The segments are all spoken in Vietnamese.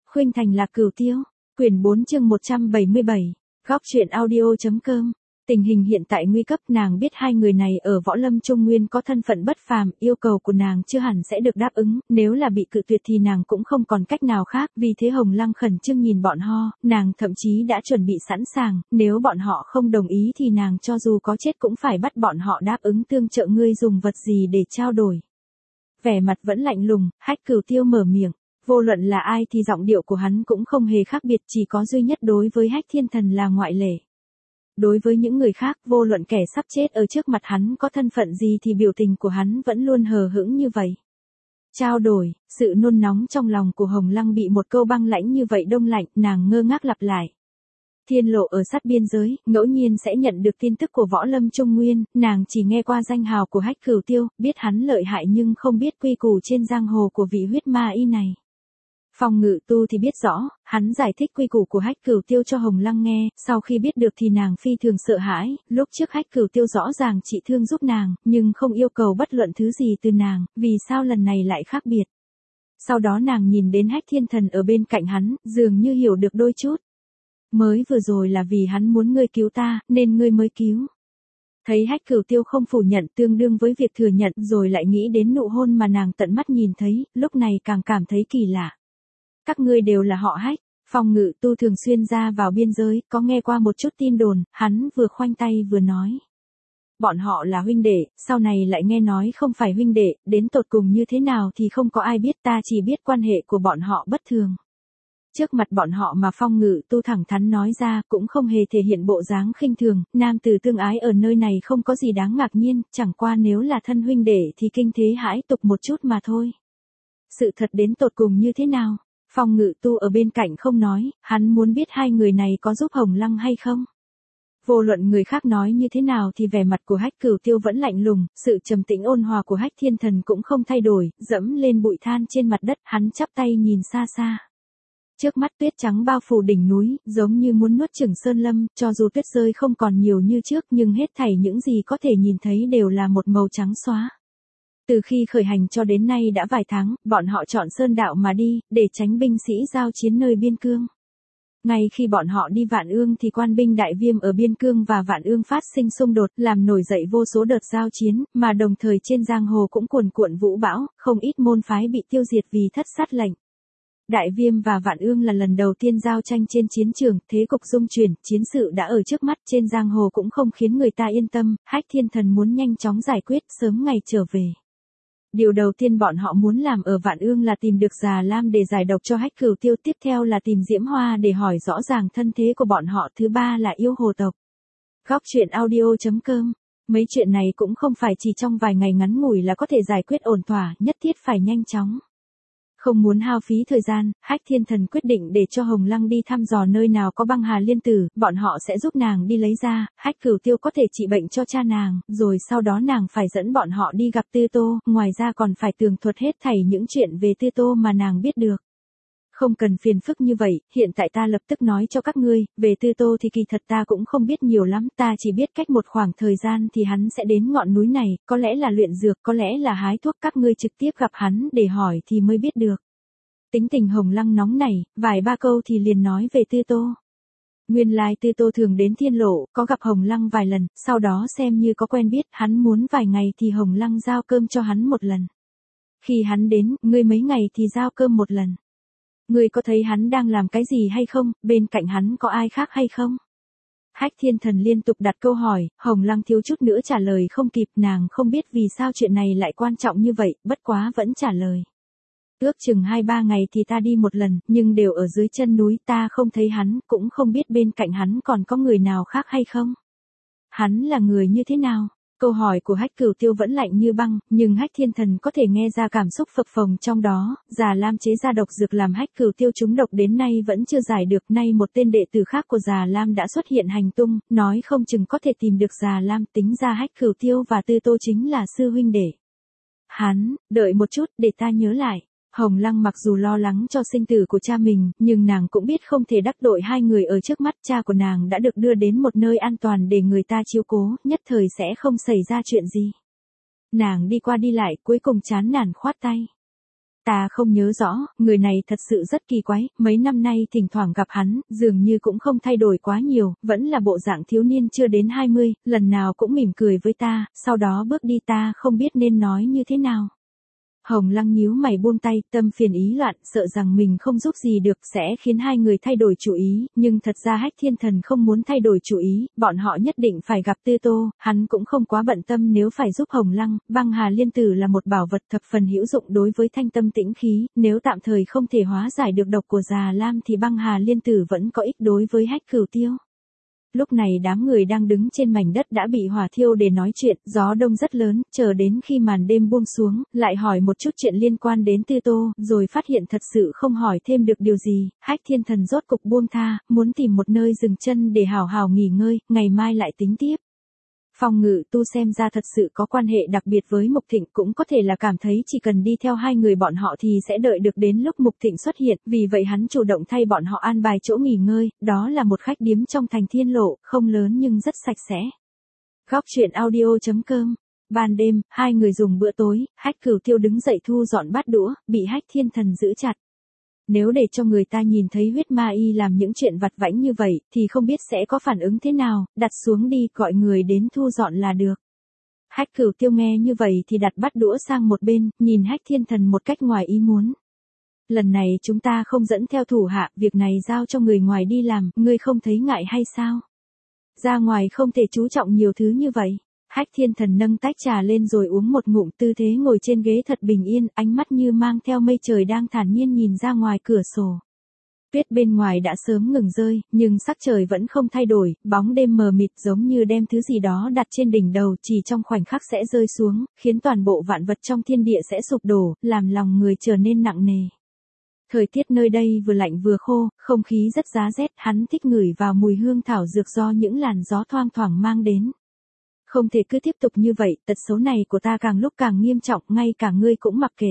Khuynh Thành Lạc Cửu Tiêu, quyển 4 chương 177, góc truyện audio.com. Tình hình hiện tại nguy cấp, nàng biết hai người này ở Võ Lâm Trung Nguyên có thân phận bất phàm, yêu cầu của nàng chưa hẳn sẽ được đáp ứng, nếu là bị cự tuyệt thì nàng cũng không còn cách nào khác, vì thế Hồng Lăng khẩn trương nhìn bọn họ, nàng thậm chí đã chuẩn bị sẵn sàng, nếu bọn họ không đồng ý thì nàng cho dù có chết cũng phải bắt bọn họ đáp ứng tương trợ. Ngươi dùng vật gì để trao đổi? Vẻ mặt vẫn lạnh lùng, Hách Cửu Tiêu mở miệng. Vô luận là ai thì giọng điệu của hắn cũng không hề khác biệt, chỉ có duy nhất đối với Hách Thiên Thần là ngoại lệ. Đối với những người khác, vô luận kẻ sắp chết ở trước mặt hắn có thân phận gì thì biểu tình của hắn vẫn luôn hờ hững như vậy. Trao đổi, sự nôn nóng trong lòng của Hồng Lăng bị một câu băng lãnh như vậy đông lạnh, nàng ngơ ngác lặp lại. Thiên Lộ ở sát biên giới, ngẫu nhiên sẽ nhận được tin tức của Võ Lâm Trung Nguyên, nàng chỉ nghe qua danh hào của Hách Cửu Tiêu, biết hắn lợi hại nhưng không biết quy củ trên giang hồ của vị huyết ma y này. Phong Ngự Tu thì biết rõ, hắn giải thích quy củ của Hách Cửu Tiêu cho Hồng Lăng nghe, sau khi biết được thì nàng phi thường sợ hãi, lúc trước Hách Cửu Tiêu rõ ràng trị thương giúp nàng, nhưng không yêu cầu bất luận thứ gì từ nàng, vì sao lần này lại khác biệt. Sau đó nàng nhìn đến Hách Thiên Thần ở bên cạnh hắn, dường như hiểu được đôi chút. Mới vừa rồi là vì hắn muốn ngươi cứu ta, nên ngươi mới cứu. Thấy Hách Cửu Tiêu không phủ nhận, tương đương với việc thừa nhận, rồi lại nghĩ đến nụ hôn mà nàng tận mắt nhìn thấy, lúc này càng cảm thấy kỳ lạ. Các ngươi đều là họ Hách. Phong Ngự Tu thường xuyên ra vào biên giới, có nghe qua một chút tin đồn, hắn vừa khoanh tay vừa nói. Bọn họ là huynh đệ, sau này lại nghe nói không phải huynh đệ, đến tột cùng như thế nào thì không có ai biết, ta chỉ biết quan hệ của bọn họ bất thường. Trước mặt bọn họ mà Phong Ngự Tu thẳng thắn nói ra, cũng không hề thể hiện bộ dáng khinh thường, nam tử tương ái ở nơi này không có gì đáng ngạc nhiên, chẳng qua nếu là thân huynh đệ thì kinh thế hãi tục một chút mà thôi. Sự thật đến tột cùng như thế nào? Phong Ngự Tu ở bên cạnh không nói, hắn muốn biết hai người này có giúp Hồng Lăng hay không. Vô luận người khác nói như thế nào thì vẻ mặt của Hách Cửu Tiêu vẫn lạnh lùng, sự trầm tĩnh ôn hòa của Hách Thiên Thần cũng không thay đổi, dẫm lên bụi than trên mặt đất, hắn chắp tay nhìn xa xa. Trước mắt tuyết trắng bao phủ đỉnh núi, giống như muốn nuốt chửng sơn lâm, cho dù tuyết rơi không còn nhiều như trước nhưng hết thảy những gì có thể nhìn thấy đều là một màu trắng xóa. Từ khi khởi hành cho đến nay đã vài tháng, bọn họ chọn sơn đạo mà đi, để tránh binh sĩ giao chiến nơi biên cương. Ngay khi bọn họ đi Vạn Ương thì quan binh Đại Viêm ở biên cương và Vạn Ương phát sinh xung đột, làm nổi dậy vô số đợt giao chiến, mà đồng thời trên giang hồ cũng cuồn cuộn vũ bão, không ít môn phái bị tiêu diệt vì thất sát lệnh. Đại Viêm và Vạn Ương là lần đầu tiên giao tranh trên chiến trường, thế cục dung chuyển, chiến sự đã ở trước mắt, trên giang hồ cũng không khiến người ta yên tâm, Hách Thiên Thần muốn nhanh chóng giải quyết, sớm ngày trở về. Điều đầu tiên bọn họ muốn làm ở Vạn Ương là tìm được Già Lam để giải độc cho Hách Cửu Tiêu, tiếp theo là tìm Diễm Hoa để hỏi rõ ràng thân thế của bọn họ, thứ ba là yêu hồ tộc. Góc truyện audio.com. Mấy chuyện này cũng không phải chỉ trong vài ngày ngắn ngủi là có thể giải quyết ổn thỏa, nhất thiết phải nhanh chóng. Không muốn hao phí thời gian, Hách Thiên Thần quyết định để cho Hồng Lăng đi thăm dò nơi nào có băng hà liên tử, bọn họ sẽ giúp nàng đi lấy ra, Hách Cửu Tiêu có thể trị bệnh cho cha nàng, rồi sau đó nàng phải dẫn bọn họ đi gặp Tư Tô, ngoài ra còn phải tường thuật hết thảy những chuyện về Tư Tô mà nàng biết được. Không cần phiền phức như vậy, hiện tại ta lập tức nói cho các ngươi, về Tư Tô thì kỳ thật ta cũng không biết nhiều lắm, ta chỉ biết cách một khoảng thời gian thì hắn sẽ đến ngọn núi này, có lẽ là luyện dược, có lẽ là hái thuốc, các ngươi trực tiếp gặp hắn để hỏi thì mới biết được. Tính tình Hồng Lăng nóng nảy, vài ba câu thì liền nói về Tư Tô. Nguyên lai Tư Tô thường đến Thiên Lộ, có gặp Hồng Lăng vài lần, sau đó xem như có quen biết, hắn muốn vài ngày thì Hồng Lăng giao cơm cho hắn một lần. Khi hắn đến, ngươi mấy ngày thì giao cơm một lần. Ngươi có thấy hắn đang làm cái gì hay không, bên cạnh hắn có ai khác hay không? Hách Thiên Thần liên tục đặt câu hỏi, Hồng Lăng thiếu chút nữa trả lời không kịp, nàng không biết vì sao chuyện này lại quan trọng như vậy, bất quá vẫn trả lời. Ước chừng 2-3 ngày thì ta đi một lần, nhưng đều ở dưới chân núi, ta không thấy hắn, cũng không biết bên cạnh hắn còn có người nào khác hay không. Hắn là người như thế nào? Câu hỏi của Hách Cửu Tiêu vẫn lạnh như băng, nhưng Hách Thiên Thần có thể nghe ra cảm xúc phập phồng trong đó, Già Lam chế ra độc dược làm Hách Cửu Tiêu trúng độc đến nay vẫn chưa giải được, nay một tên đệ tử khác của Già Lam đã xuất hiện hành tung, nói không chừng có thể tìm được Già Lam, tính ra Hách Cửu Tiêu và Tư Tô chính là sư huynh đệ. Hắn, đợi một chút, để ta nhớ lại. Hồng Lăng mặc dù lo lắng cho sinh tử của cha mình, nhưng nàng cũng biết không thể đắc tội hai người ở trước mắt, cha của nàng đã được đưa đến một nơi an toàn để người ta chiếu cố, nhất thời sẽ không xảy ra chuyện gì. Nàng đi qua đi lại, cuối cùng chán nản khoát tay. Ta không nhớ rõ, người này thật sự rất kỳ quái, mấy năm nay thỉnh thoảng gặp hắn, dường như cũng không thay đổi quá nhiều, vẫn là bộ dạng thiếu niên chưa đến 20, lần nào cũng mỉm cười với ta, sau đó bước đi ta không biết nên nói như thế nào. Hồng Lăng nhíu mày buông tay, tâm phiền ý loạn, sợ rằng mình không giúp gì được sẽ khiến hai người thay đổi chủ ý, nhưng thật ra Hách Thiên Thần không muốn thay đổi chủ ý, bọn họ nhất định phải gặp Tư Tô, hắn cũng không quá bận tâm nếu phải giúp Hồng Lăng, băng hà liên tử là một bảo vật thập phần hữu dụng đối với thanh tâm tĩnh khí, nếu tạm thời không thể hóa giải được độc của già lam thì băng hà liên tử vẫn có ích đối với Hách Cửu Tiêu. Lúc này đám người đang đứng trên mảnh đất đã bị hỏa thiêu để nói chuyện, gió đông rất lớn, chờ đến khi màn đêm buông xuống, lại hỏi một chút chuyện liên quan đến Tư Tô, rồi phát hiện thật sự không hỏi thêm được điều gì, Hách Thiên Thần rốt cục buông tha, muốn tìm một nơi dừng chân để hào hào nghỉ ngơi, ngày mai lại tính tiếp. Phong Ngự Tu xem ra thật sự có quan hệ đặc biệt với Mục Thịnh, cũng có thể là cảm thấy chỉ cần đi theo hai người bọn họ thì sẽ đợi được đến lúc Mục Thịnh xuất hiện, vì vậy hắn chủ động thay bọn họ an bài chỗ nghỉ ngơi, đó là một khách điếm trong thành Thiên Lộ, không lớn nhưng rất sạch sẽ. Góc truyện audio.com. Ban đêm, hai người dùng bữa tối, Hách Cửu Tiêu đứng dậy thu dọn bát đũa, bị Hách Thiên Thần giữ chặt. Nếu để cho người ta nhìn thấy huyết ma y làm những chuyện vặt vãnh như vậy, thì không biết sẽ có phản ứng thế nào, đặt xuống đi, gọi người đến thu dọn là được. Hách Cửu Tiêu nghe như vậy thì đặt bát đũa sang một bên, nhìn Hách Thiên Thần một cách ngoài ý muốn. Lần này chúng ta không dẫn theo thủ hạ, việc này giao cho người ngoài đi làm, ngươi không thấy ngại hay sao? Ra ngoài không thể chú trọng nhiều thứ như vậy. Hách Thiên Thần nâng tách trà lên rồi uống một ngụm, tư thế ngồi trên ghế thật bình yên, ánh mắt như mang theo mây trời đang thản nhiên nhìn ra ngoài cửa sổ. Tuyết bên ngoài đã sớm ngừng rơi, nhưng sắc trời vẫn không thay đổi, bóng đêm mờ mịt giống như đem thứ gì đó đặt trên đỉnh đầu, chỉ trong khoảnh khắc sẽ rơi xuống, khiến toàn bộ vạn vật trong thiên địa sẽ sụp đổ, làm lòng người trở nên nặng nề. Thời tiết nơi đây vừa lạnh vừa khô, không khí rất giá rét, hắn thích ngửi vào mùi hương thảo dược do những làn gió thoang thoảng mang đến. Không thể cứ tiếp tục như vậy, tật xấu này của ta càng lúc càng nghiêm trọng, ngay cả ngươi cũng mặc kệ.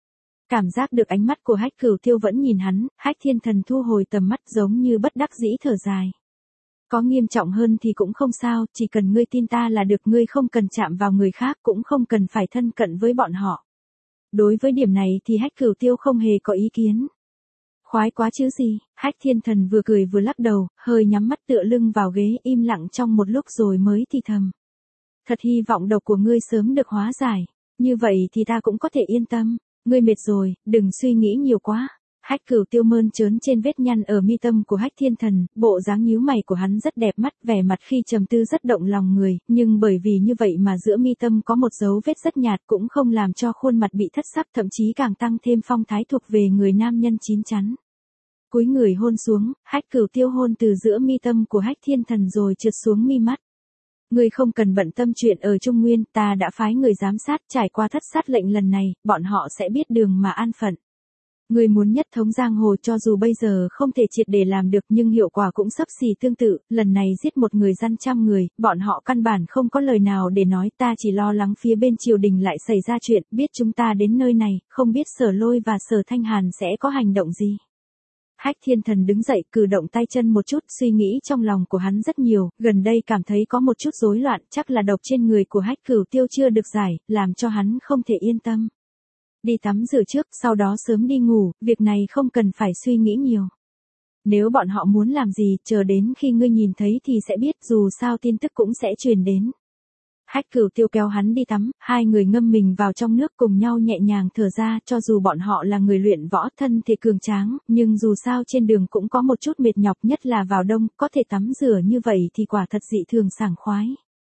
Cảm giác được ánh mắt của Hách Cửu Tiêu vẫn nhìn hắn, Hách Thiên Thần thu hồi tầm mắt giống như bất đắc dĩ thở dài. Có nghiêm trọng hơn thì cũng không sao, chỉ cần ngươi tin ta là được, ngươi không cần chạm vào người khác, cũng không cần phải thân cận với bọn họ. Đối với điểm này thì Hách Cửu Tiêu không hề có ý kiến. Khoái quá chứ gì, Hách Thiên Thần vừa cười vừa lắc đầu, hơi nhắm mắt tựa lưng vào ghế, im lặng trong một lúc rồi mới thì thầm. Thật hy vọng độc của ngươi sớm được hóa giải, như vậy thì ta cũng có thể yên tâm, ngươi mệt rồi, đừng suy nghĩ nhiều quá. Hách Cửu Tiêu mơn trớn trên vết nhăn ở mi tâm của Hách Thiên Thần, bộ dáng nhíu mày của hắn rất đẹp mắt, vẻ mặt khi trầm tư rất động lòng người, nhưng bởi vì như vậy mà giữa mi tâm có một dấu vết rất nhạt cũng không làm cho khuôn mặt bị thất sắc, thậm chí càng tăng thêm phong thái thuộc về người nam nhân chín chắn. Cúi người hôn xuống, Hách Cửu Tiêu hôn từ giữa mi tâm của Hách Thiên Thần rồi trượt xuống mi mắt. Ngươi không cần bận tâm chuyện ở Trung Nguyên, ta đã phái người giám sát, trải qua thất sát lệnh lần này, bọn họ sẽ biết đường mà an phận. Ngươi muốn nhất thống giang hồ, cho dù bây giờ không thể triệt để làm được nhưng hiệu quả cũng xấp xỉ tương tự, lần này giết một người gian trăm người, bọn họ căn bản không có lời nào để nói, ta chỉ lo lắng phía bên triều đình lại xảy ra chuyện, biết chúng ta đến nơi này, không biết Sở Lôi và Sở Thanh Hàn sẽ có hành động gì. Hách Thiên Thần đứng dậy, cử động tay chân một chút, suy nghĩ trong lòng của hắn rất nhiều, gần đây cảm thấy có một chút rối loạn, chắc là độc trên người của Hách Cửu Tiêu chưa được giải, làm cho hắn không thể yên tâm. Đi tắm rửa trước, sau đó sớm đi ngủ, việc này không cần phải suy nghĩ nhiều. Nếu bọn họ muốn làm gì, chờ đến khi ngươi nhìn thấy thì sẽ biết, dù sao tin tức cũng sẽ truyền đến. Hách Cửu Tiêu kéo hắn đi tắm, hai người ngâm mình vào trong nước cùng nhau nhẹ nhàng thở ra, cho dù bọn họ là người luyện võ thân thể cường tráng, nhưng dù sao trên đường cũng có một chút mệt nhọc, nhất là vào đông, có thể tắm rửa như vậy thì quả thật dị thường sảng khoái.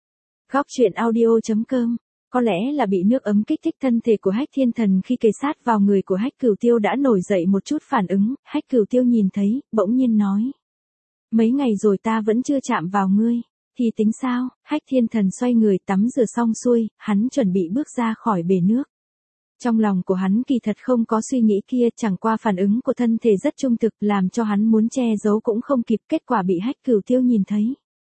Góc truyện audio.com. Có lẽ là bị nước ấm kích thích, thân thể của Hách Thiên Thần khi kề sát vào người của Hách Cửu Tiêu đã nổi dậy một chút phản ứng, Hách Cửu Tiêu nhìn thấy, bỗng nhiên nói. Mấy ngày rồi ta vẫn chưa chạm vào ngươi. Thì tính sao? Hách Thiên Thần xoay người tắm rửa xong xuôi, hắn chuẩn bị bước ra khỏi bể nước. Trong lòng của hắn kỳ thật không có suy nghĩ kia, chẳng qua phản ứng của thân thể rất trung thực, làm cho hắn muốn che giấu cũng không kịp, kết quả bị Hách Cửu Tiêu nhìn thấy.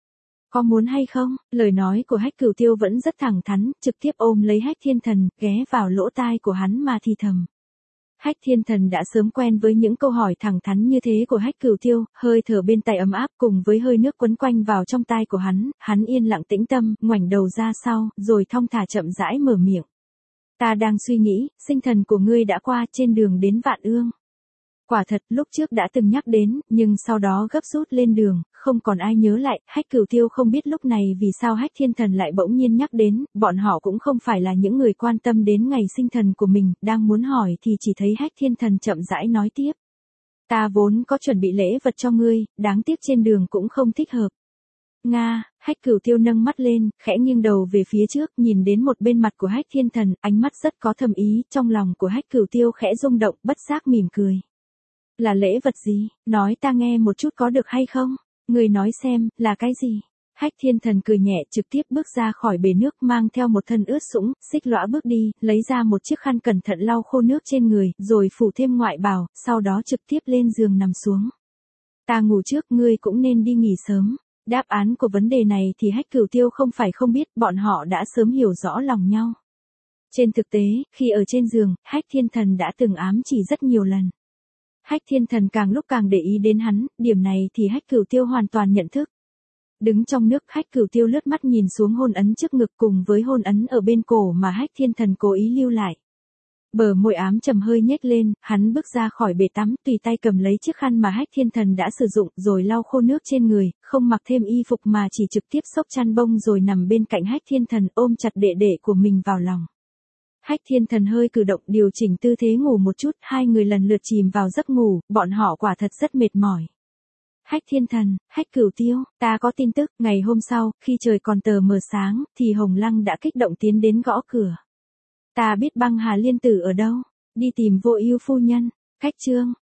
Có muốn hay không? Lời nói của Hách Cửu Tiêu vẫn rất thẳng thắn, trực tiếp ôm lấy Hách Thiên Thần, ghé vào lỗ tai của hắn mà thì thầm. Hách Thiên Thần đã sớm quen với những câu hỏi thẳng thắn như thế của Hách Cửu Tiêu, hơi thở bên tai ấm áp cùng với hơi nước quấn quanh vào trong tai của hắn yên lặng tĩnh tâm, ngoảnh đầu ra sau, rồi thong thả chậm rãi mở miệng. Ta đang suy nghĩ, sinh thần của ngươi đã qua trên đường đến Vạn Ương. Quả thật, lúc trước đã từng nhắc đến, nhưng sau đó gấp rút lên đường, không còn ai nhớ lại. Hách Cửu Tiêu không biết lúc này vì sao Hách Thiên Thần lại bỗng nhiên nhắc đến, bọn họ cũng không phải là những người quan tâm đến ngày sinh thần của mình, đang muốn hỏi thì chỉ thấy Hách Thiên Thần chậm rãi nói tiếp. Ta vốn có chuẩn bị lễ vật cho ngươi, đáng tiếc trên đường cũng không thích hợp. Nga, Hách Cửu Tiêu nâng mắt lên, khẽ nghiêng đầu về phía trước, nhìn đến một bên mặt của Hách Thiên Thần, ánh mắt rất có thâm ý, trong lòng của Hách Cửu Tiêu khẽ rung động, bất giác mỉm cười. Là lễ vật gì, nói ta nghe một chút có được hay không? Người nói xem, là cái gì? Hách Thiên Thần cười nhẹ trực tiếp bước ra khỏi bể nước mang theo một thân ướt sũng, xích lõa bước đi, lấy ra một chiếc khăn cẩn thận lau khô nước trên người, rồi phủ thêm ngoại bào, sau đó trực tiếp lên giường nằm xuống. Ta ngủ trước, ngươi cũng nên đi nghỉ sớm. Đáp án của vấn đề này thì Hách Cửu Tiêu không phải không biết, bọn họ đã sớm hiểu rõ lòng nhau. Trên thực tế, khi ở trên giường, Hách Thiên Thần đã từng ám chỉ rất nhiều lần. Hách Thiên Thần càng lúc càng để ý đến hắn, điểm này thì Hách Cửu Tiêu hoàn toàn nhận thức. Đứng trong nước, Hách Cửu Tiêu lướt mắt nhìn xuống hôn ấn trước ngực cùng với hôn ấn ở bên cổ mà Hách Thiên Thần cố ý lưu lại. Bờ môi ám trầm hơi nhếch lên, hắn bước ra khỏi bể tắm, tùy tay cầm lấy chiếc khăn mà Hách Thiên Thần đã sử dụng, rồi lau khô nước trên người, không mặc thêm y phục mà chỉ trực tiếp xốc chăn bông rồi nằm bên cạnh Hách Thiên Thần ôm chặt đệ đệ của mình vào lòng. Hách Thiên Thần hơi cử động điều chỉnh tư thế ngủ một chút, hai người lần lượt chìm vào giấc ngủ, bọn họ quả thật rất mệt mỏi. Hách Thiên Thần, Hách Cửu Tiêu, ta có tin tức, ngày hôm sau, khi trời còn tờ mờ sáng, thì Hồng Lăng đã kích động tiến đến gõ cửa. Ta biết Băng Hà Liên Tử ở đâu, đi tìm Vô Ưu phu nhân. Cách chương